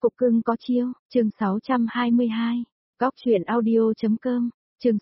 Cục cưng có chiêu, chương 622. Góc truyện audio.com, chương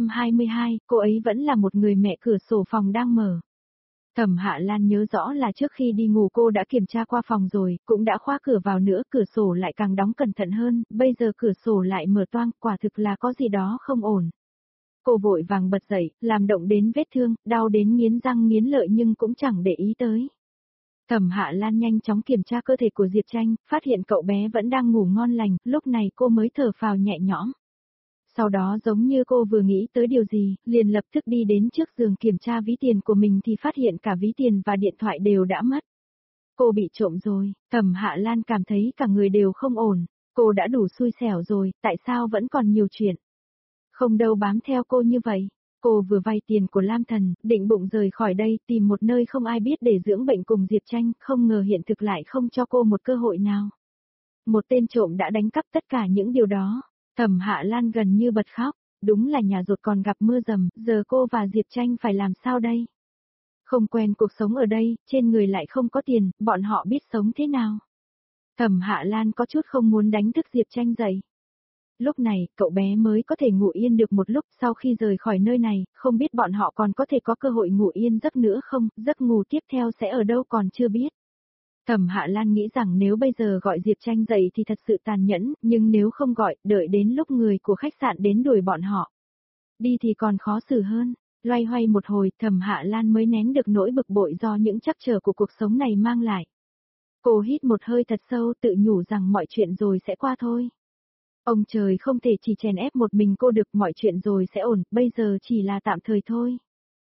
622, cô ấy vẫn là một người mẹ, cửa sổ phòng đang mở. Thẩm Hạ Lan nhớ rõ là trước khi đi ngủ cô đã kiểm tra qua phòng rồi, cũng đã khóa cửa vào nữa, cửa sổ lại càng đóng cẩn thận hơn, bây giờ cửa sổ lại mở toang, quả thực là có gì đó không ổn. Cô vội vàng bật dậy, làm động đến vết thương, đau đến nghiến răng nghiến lợi nhưng cũng chẳng để ý tới. Thẩm Hạ Lan nhanh chóng kiểm tra cơ thể của Diệp Tranh, phát hiện cậu bé vẫn đang ngủ ngon lành, lúc này cô mới thở phào nhẹ nhõm. Sau đó giống như cô vừa nghĩ tới điều gì, liền lập tức đi đến trước giường kiểm tra ví tiền của mình thì phát hiện cả ví tiền và điện thoại đều đã mất. Cô bị trộm rồi, Thẩm Hạ Lan cảm thấy cả người đều không ổn, cô đã đủ xui xẻo rồi, tại sao vẫn còn nhiều chuyện. Không đâu bám theo cô như vậy. Cô vừa vay tiền của Lam Thần, định bụng rời khỏi đây tìm một nơi không ai biết để dưỡng bệnh cùng Diệp Tranh, không ngờ hiện thực lại không cho cô một cơ hội nào. Một tên trộm đã đánh cắp tất cả những điều đó. Thẩm Hạ Lan gần như bật khóc, đúng là nhà rột còn gặp mưa dầm, giờ cô và Diệp Tranh phải làm sao đây? Không quen cuộc sống ở đây, trên người lại không có tiền, bọn họ biết sống thế nào? Thẩm Hạ Lan có chút không muốn đánh thức Diệp Tranh dậy. Lúc này, cậu bé mới có thể ngủ yên được một lúc, sau khi rời khỏi nơi này, không biết bọn họ còn có thể có cơ hội ngủ yên giấc nữa không, giấc ngủ tiếp theo sẽ ở đâu còn chưa biết. Thẩm Hạ Lan nghĩ rằng nếu bây giờ gọi Diệp Tranh dậy thì thật sự tàn nhẫn, nhưng nếu không gọi, đợi đến lúc người của khách sạn đến đuổi bọn họ đi thì còn khó xử hơn. Loay hoay một hồi, Thẩm Hạ Lan mới nén được nỗi bực bội do những trắc trở của cuộc sống này mang lại. Cô hít một hơi thật sâu, tự nhủ rằng mọi chuyện rồi sẽ qua thôi. Ông trời không thể chỉ chèn ép một mình cô được, mọi chuyện rồi sẽ ổn, bây giờ chỉ là tạm thời thôi.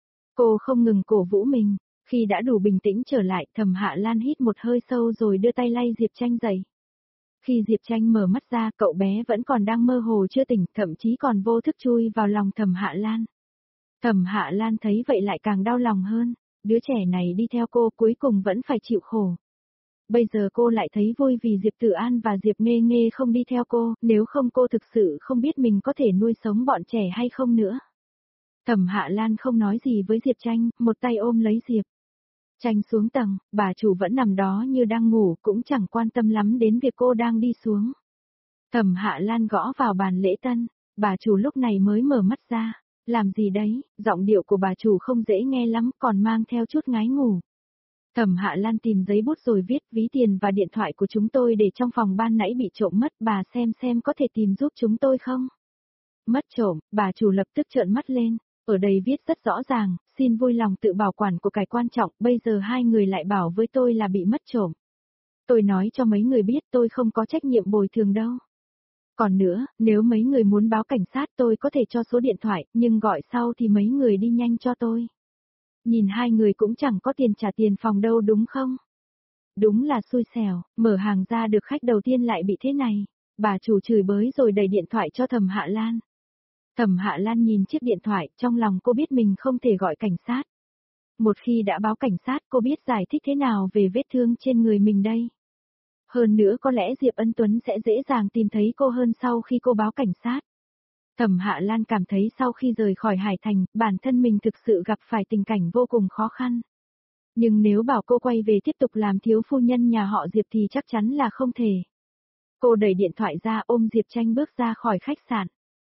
Cô không ngừng cổ vũ mình, khi đã đủ bình tĩnh trở lại, Thẩm Hạ Lan hít một hơi sâu rồi đưa tay lay Diệp Tranh dậy. Khi Diệp Tranh mở mắt ra, cậu bé vẫn còn đang mơ hồ chưa tỉnh, thậm chí còn vô thức chui vào lòng Thẩm Hạ Lan. Thẩm Hạ Lan thấy vậy lại càng đau lòng hơn, đứa trẻ này đi theo cô cuối cùng vẫn phải chịu khổ. Bây giờ cô lại thấy vui vì Diệp Tử An và Diệp Nghê Nghê không đi theo cô, nếu không cô thực sự không biết mình có thể nuôi sống bọn trẻ hay không nữa. Thẩm Hạ Lan không nói gì với Diệp Tranh, một tay ôm lấy Diệp Tranh xuống tầng, bà chủ vẫn nằm đó như đang ngủ, cũng chẳng quan tâm lắm đến việc cô đang đi xuống. Thẩm Hạ Lan gõ vào bàn lễ tân, bà chủ lúc này mới mở mắt ra, làm gì đấy, giọng điệu của bà chủ không dễ nghe lắm, còn mang theo chút ngái ngủ. Thẩm Hạ Lan tìm giấy bút rồi viết, ví tiền và điện thoại của chúng tôi để trong phòng ban nãy bị trộm mất, bà xem có thể tìm giúp chúng tôi không? Mất trộm, bà chủ lập tức trợn mắt lên, ở đây viết rất rõ ràng, xin vui lòng tự bảo quản của cải quan trọng, bây giờ hai người lại bảo với tôi là bị mất trộm. Tôi nói cho mấy người biết tôi không có trách nhiệm bồi thường đâu. Còn nữa, nếu mấy người muốn báo cảnh sát tôi có thể cho số điện thoại, nhưng gọi sau thì mấy người đi nhanh cho tôi. Nhìn hai người cũng chẳng có tiền trả tiền phòng đâu đúng không? Đúng là xui xẻo, mở hàng ra được khách đầu tiên lại bị thế này. Bà chủ chửi bới rồi đẩy điện thoại cho Thẩm Hạ Lan. Thẩm Hạ Lan nhìn chiếc điện thoại, trong lòng cô biết mình không thể gọi cảnh sát. Một khi đã báo cảnh sát cô biết giải thích thế nào về vết thương trên người mình đây. Hơn nữa có lẽ Diệp Ân Tuấn sẽ dễ dàng tìm thấy cô hơn sau khi cô báo cảnh sát. Thẩm Hạ Lan cảm thấy sau khi rời khỏi Hải Thành, bản thân mình thực sự gặp phải tình cảnh vô cùng khó khăn. Nhưng nếu bảo cô quay về tiếp tục làm thiếu phu nhân nhà họ Diệp thì chắc chắn là không thể. Cô đẩy điện thoại ra ôm Diệp Tranh bước ra khỏi khách sạn.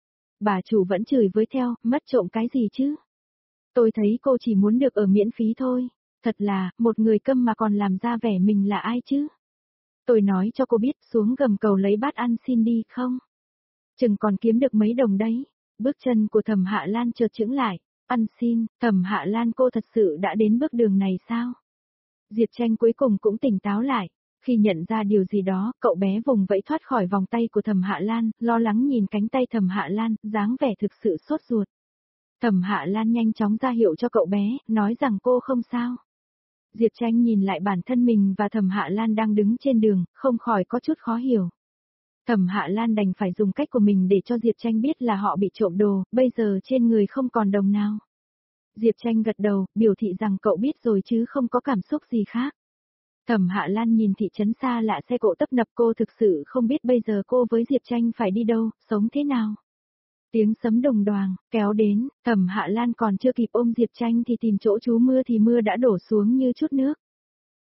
Bà chủ vẫn chửi với theo, mất trộm cái gì chứ? Tôi thấy cô chỉ muốn được ở miễn phí thôi. Thật là, một người câm mà còn làm ra vẻ mình là ai chứ? Tôi nói cho cô biết xuống gầm cầu lấy bát ăn xin đi không? Chừng còn kiếm được mấy đồng đấy. Bước chân của Thẩm Hạ Lan chợt chững lại. Ăn xin, Thẩm Hạ Lan cô thật sự đã đến bước đường này sao? Diệp Tranh cuối cùng cũng tỉnh táo lại. Khi nhận ra điều gì đó, cậu bé vùng vẫy thoát khỏi vòng tay của Thẩm Hạ Lan, lo lắng nhìn cánh tay Thẩm Hạ Lan, dáng vẻ thực sự sốt ruột. Thẩm Hạ Lan nhanh chóng ra hiệu cho cậu bé, nói rằng cô không sao. Diệp Tranh nhìn lại bản thân mình và Thẩm Hạ Lan đang đứng trên đường, không khỏi có chút khó hiểu. Thẩm Hạ Lan đành phải dùng cách của mình để cho Diệp Tranh biết là họ bị trộm đồ, bây giờ trên người không còn đồng nào. Diệp Tranh gật đầu, biểu thị rằng cậu biết rồi chứ không có cảm xúc gì khác. Thẩm Hạ Lan nhìn thị trấn xa lạ xe cộ tấp nập, cô thực sự không biết bây giờ cô với Diệp Tranh phải đi đâu, sống thế nào. Tiếng sấm đùng đoàng, kéo đến, Thẩm Hạ Lan còn chưa kịp ôm Diệp Tranh thì tìm chỗ trú mưa thì mưa đã đổ xuống như chút nước.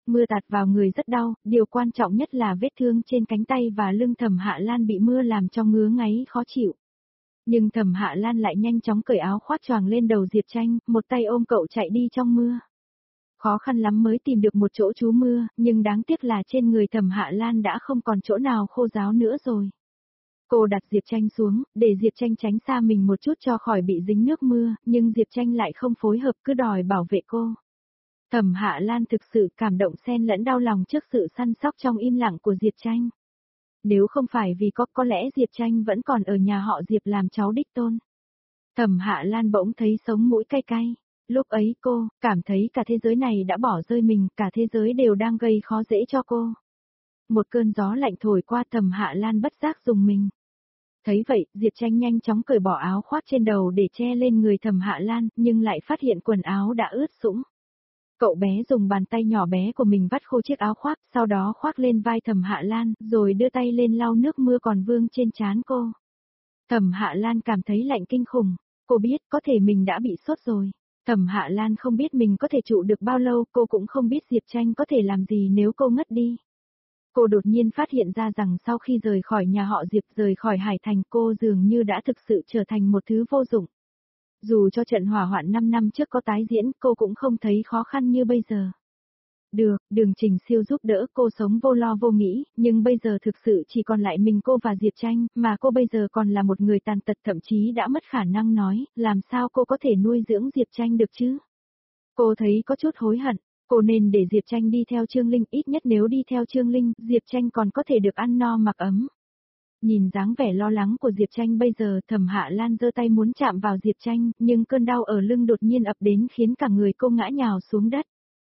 Mưa tạt vào người rất đau, điều quan trọng nhất là vết thương trên cánh tay và lưng Thẩm Hạ Lan bị mưa làm cho ngứa ngáy khó chịu. Nhưng Thẩm Hạ Lan lại nhanh chóng cởi áo khoác choàng lên đầu Diệp Tranh, một tay ôm cậu chạy đi trong mưa. Khó khăn lắm mới tìm được một chỗ trú mưa, nhưng đáng tiếc là trên người Thẩm Hạ Lan đã không còn chỗ nào khô ráo nữa rồi. Cô đặt Diệp Tranh xuống, để Diệp Tranh tránh xa mình một chút cho khỏi bị dính nước mưa, nhưng Diệp Tranh lại không phối hợp cứ đòi bảo vệ cô. Thẩm Hạ Lan thực sự cảm động xen lẫn đau lòng trước sự săn sóc trong im lặng của Diệp Tranh. Nếu không phải vì có lẽ Diệp Tranh vẫn còn ở nhà họ Diệp làm cháu đích tôn. Thẩm Hạ Lan bỗng thấy sống mũi cay cay. Lúc ấy cô cảm thấy cả thế giới này đã bỏ rơi mình, cả thế giới đều đang gây khó dễ cho cô. Một cơn gió lạnh thổi qua, Thẩm Hạ Lan bất giác rùng mình. Thấy vậy, Diệp Tranh nhanh chóng cởi bỏ áo khoác trên đầu để che lên người Thẩm Hạ Lan, nhưng lại phát hiện quần áo đã ướt sũng. Cậu bé dùng bàn tay nhỏ bé của mình vắt khô chiếc áo khoác, sau đó khoác lên vai Thẩm Hạ Lan, rồi đưa tay lên lau nước mưa còn vương trên trán cô. Thẩm Hạ Lan cảm thấy lạnh kinh khủng, cô biết có thể mình đã bị sốt rồi. Thẩm Hạ Lan không biết mình có thể trụ được bao lâu, cô cũng không biết Diệp Tranh có thể làm gì nếu cô ngất đi. Cô đột nhiên phát hiện ra rằng sau khi rời khỏi nhà họ Diệp, rời khỏi Hải Thành, cô dường như đã thực sự trở thành một thứ vô dụng. Dù cho trận hỏa hoạn 5 năm trước có tái diễn, cô cũng không thấy khó khăn như bây giờ. Được, Đường Trình Siêu giúp đỡ cô sống vô lo vô nghĩ, nhưng bây giờ thực sự chỉ còn lại mình cô và Diệp Tranh, mà cô bây giờ còn là một người tàn tật, thậm chí đã mất khả năng nói, làm sao cô có thể nuôi dưỡng Diệp Tranh được chứ? Cô thấy có chút hối hận, cô nên để Diệp Tranh đi theo Trương Linh, ít nhất nếu đi theo Trương Linh, Diệp Tranh còn có thể được ăn no mặc ấm. Nhìn dáng vẻ lo lắng của Diệp Tranh bây giờ, Thẩm Hạ Lan giơ tay muốn chạm vào Diệp Tranh, nhưng cơn đau ở lưng đột nhiên ập đến khiến cả người cô ngã nhào xuống đất.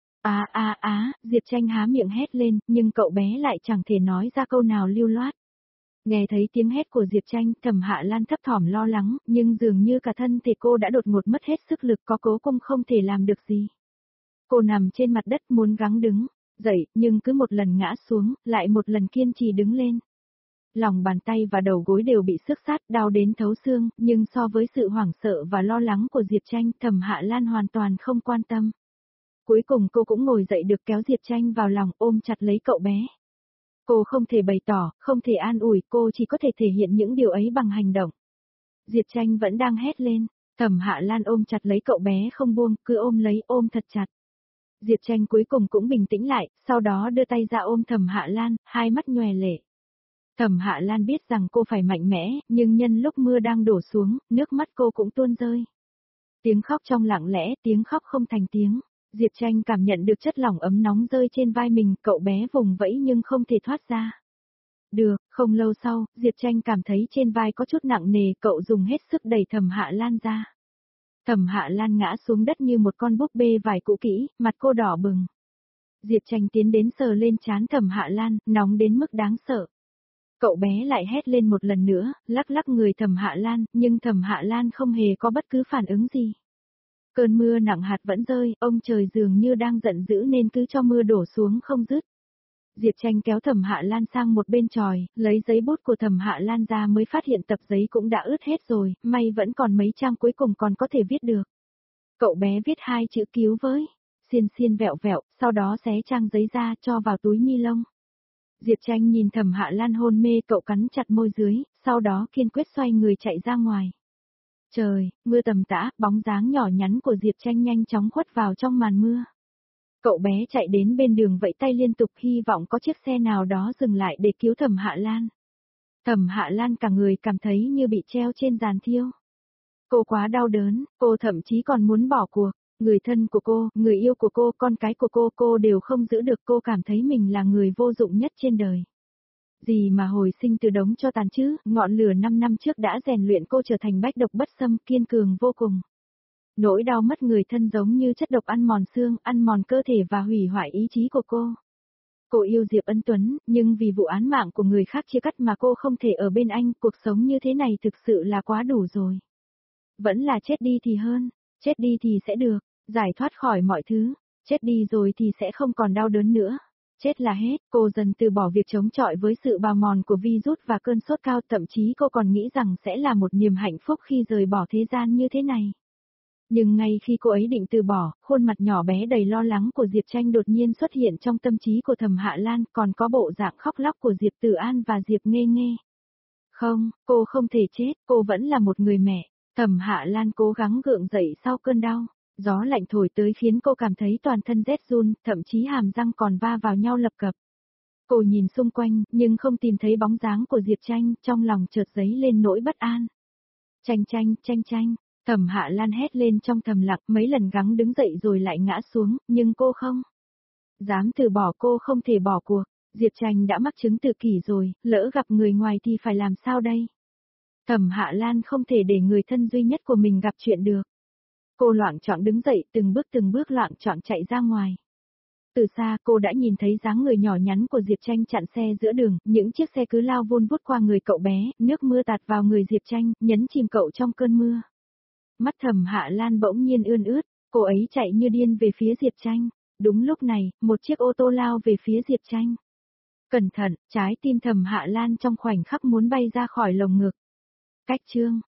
Diệp Tranh há miệng hét lên, nhưng cậu bé lại chẳng thể nói ra câu nào lưu loát. Nghe thấy tiếng hét của Diệp Tranh, Thẩm Hạ Lan thấp thỏm lo lắng, nhưng dường như cả thân thể cô đã đột ngột mất hết sức lực, có cố cũng không thể làm được gì. Cô nằm trên mặt đất muốn gắng đứng dậy, nhưng cứ một lần ngã xuống, lại một lần kiên trì đứng lên. Lòng bàn tay và đầu gối đều bị xước sát, đau đến thấu xương, nhưng so với sự hoảng sợ và lo lắng của Diệp Tranh, Thẩm Hạ Lan hoàn toàn không quan tâm. Cuối cùng cô cũng ngồi dậy được, kéo Diệp Tranh vào lòng, ôm chặt lấy cậu bé. Cô không thể bày tỏ, không thể an ủi, cô chỉ có thể thể hiện những điều ấy bằng hành động. Diệp Tranh vẫn đang hét lên, Thẩm Hạ Lan ôm chặt lấy cậu bé không buông, cứ ôm lấy, ôm thật chặt. Diệp Tranh cuối cùng cũng bình tĩnh lại, sau đó đưa tay ra ôm Thẩm Hạ Lan, hai mắt nhòe lệ. Thẩm Hạ Lan biết rằng cô phải mạnh mẽ, nhưng nhân lúc mưa đang đổ xuống, nước mắt cô cũng tuôn rơi. Tiếng khóc trong lặng lẽ, tiếng khóc không thành tiếng. Diệp Tranh cảm nhận được chất lỏng ấm nóng rơi trên vai mình, cậu bé vùng vẫy nhưng không thể thoát ra. Được, không lâu sau, Diệp Tranh cảm thấy trên vai có chút nặng nề, cậu dùng hết sức đẩy Thẩm Hạ Lan ra. Thẩm Hạ Lan ngã xuống đất như một con búp bê vải cũ kỹ, mặt cô đỏ bừng. Diệp Tranh tiến đến sờ lên trán Thẩm Hạ Lan, nóng đến mức đáng sợ. Cậu bé lại hét lên một lần nữa, lắc lắc người Thẩm Hạ Lan, nhưng Thẩm Hạ Lan không hề có bất cứ phản ứng gì. Cơn mưa nặng hạt vẫn rơi, ông trời dường như đang giận dữ nên cứ cho mưa đổ xuống không dứt. Diệp Tranh kéo Thẩm Hạ Lan sang một bên chòi, lấy giấy bút của Thẩm Hạ Lan ra mới phát hiện tập giấy cũng đã ướt hết rồi, may vẫn còn mấy trang cuối cùng còn có thể viết được. Cậu bé viết hai chữ cứu với, xiên xiên vẹo vẹo, sau đó xé trang giấy ra cho vào túi ni lông. Diệp Tranh nhìn Thẩm Hạ Lan hôn mê, cậu cắn chặt môi dưới, sau đó kiên quyết xoay người chạy ra ngoài. Trời, mưa tầm tã, bóng dáng nhỏ nhắn của Diệp Tranh nhanh chóng khuất vào trong màn mưa. Cậu bé chạy đến bên đường vẫy tay liên tục, hy vọng có chiếc xe nào đó dừng lại để cứu Thẩm Hạ Lan. Thẩm Hạ Lan cả người cảm thấy như bị treo trên giàn thiêu. Cô quá đau đớn, cô thậm chí còn muốn bỏ cuộc. Người thân của cô, người yêu của cô, con cái của cô đều không giữ được, cô cảm thấy mình là người vô dụng nhất trên đời. Gì mà hồi sinh từ đống tro tàn chứ, ngọn lửa 5 năm trước đã rèn luyện cô trở thành bách độc bất xâm, kiên cường vô cùng. Nỗi đau mất người thân giống như chất độc ăn mòn xương, ăn mòn cơ thể và hủy hoại ý chí của cô. Cô yêu Diệp Ân Tuấn, nhưng vì vụ án mạng của người khác chia cắt mà cô không thể ở bên anh, cuộc sống như thế này thực sự là quá đủ rồi. Vẫn là chết đi thì hơn, chết đi thì sẽ được, giải thoát khỏi mọi thứ, chết đi rồi thì sẽ không còn đau đớn nữa. Chết là hết, cô dần từ bỏ việc chống chọi với sự bào mòn của virus và cơn sốt cao, thậm chí cô còn nghĩ rằng sẽ là một niềm hạnh phúc khi rời bỏ thế gian như thế này. Nhưng ngay khi cô ấy định từ bỏ, khuôn mặt nhỏ bé đầy lo lắng của Diệp Tranh đột nhiên xuất hiện trong tâm trí của Thẩm Hạ Lan, còn có bộ dạng khóc lóc của Diệp Tử An và Diệp Nghê Nghê. Không, cô không thể chết, cô vẫn là một người mẹ. Thẩm Hạ Lan cố gắng gượng dậy sau cơn đau. Gió lạnh thổi tới khiến cô cảm thấy toàn thân rét run, thậm chí hàm răng còn va vào nhau lập cập. Cô nhìn xung quanh, nhưng không tìm thấy bóng dáng của Diệp Tranh, trong lòng chợt dấy lên nỗi bất an. Tranh tranh, tranh tranh, Thẩm Hạ Lan hét lên trong thầm lặng, mấy lần gắng đứng dậy rồi lại ngã xuống, nhưng cô không dám từ bỏ, cô không thể bỏ cuộc. Diệp Tranh đã mắc chứng tự kỷ rồi, lỡ gặp người ngoài thì phải làm sao đây? Thẩm Hạ Lan không thể để người thân duy nhất của mình gặp chuyện được. Cô loạng choạng đứng dậy, từng bước loạng choạng chạy ra ngoài. Từ xa cô đã nhìn thấy dáng người nhỏ nhắn của Diệp Tranh chặn xe giữa đường, những chiếc xe cứ lao vun vút qua người cậu bé, nước mưa tạt vào người Diệp Tranh, nhấn chìm cậu trong cơn mưa. Mắt Thẩm Hạ Lan bỗng nhiên ươn ướt, cô ấy chạy như điên về phía Diệp Tranh. Đúng lúc này, một chiếc ô tô lao về phía Diệp Tranh. Cẩn thận, trái tim Thẩm Hạ Lan trong khoảnh khắc muốn bay ra khỏi lồng ngực. Cách chương